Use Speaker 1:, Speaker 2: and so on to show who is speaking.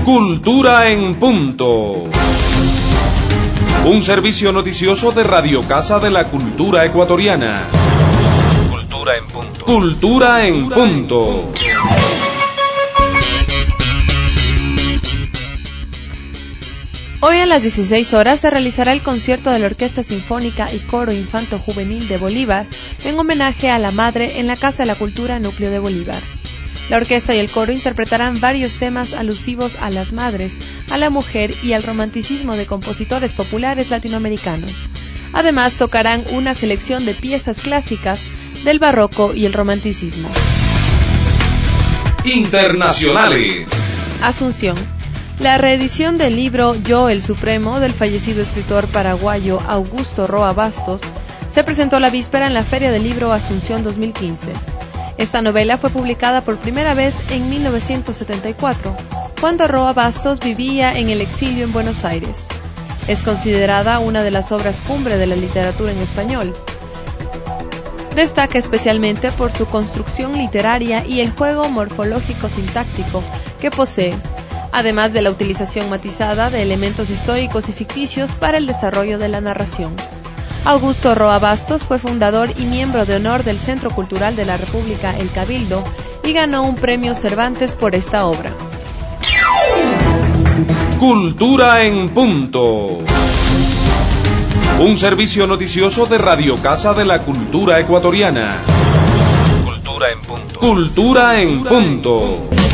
Speaker 1: Cultura en Punto. Un servicio noticioso de Radio Casa de la Cultura Ecuatoriana. Cultura en Punto. Cultura en Punto.
Speaker 2: Hoy a las 16 horas se realizará el concierto de la Orquesta Sinfónica y Coro Infanto Juvenil de Bolívar en homenaje a la Madre en la Casa de la Cultura Núcleo de Bolívar. La orquesta y el coro interpretarán varios temas alusivos a las madres, a la mujer y al romanticismo de compositores populares latinoamericanos. Además, tocarán una selección de piezas clásicas del barroco y el romanticismo.
Speaker 1: Internacionales.
Speaker 2: Asunción. La reedición del libro Yo, el Supremo, del fallecido escritor paraguayo Augusto Roa Bastos, se presentó la víspera en la Feria del Libro Asunción 2015. Esta novela fue publicada por primera vez en 1974, cuando Roa Bastos vivía en el exilio en Buenos Aires. Es considerada una de las obras cumbre de la literatura en español. Destaca especialmente por su construcción literaria y el juego morfológico-sintáctico que posee, además de la utilización matizada de elementos históricos y ficticios para el desarrollo de la narración. Augusto Roa Bastos fue fundador y miembro de honor del Centro Cultural de la República El Cabildo y ganó un premio Cervantes por esta obra.
Speaker 1: Cultura en Punto. Un servicio noticioso de Radio Casa de la Cultura Ecuatoriana. Cultura en Punto. Cultura en Punto.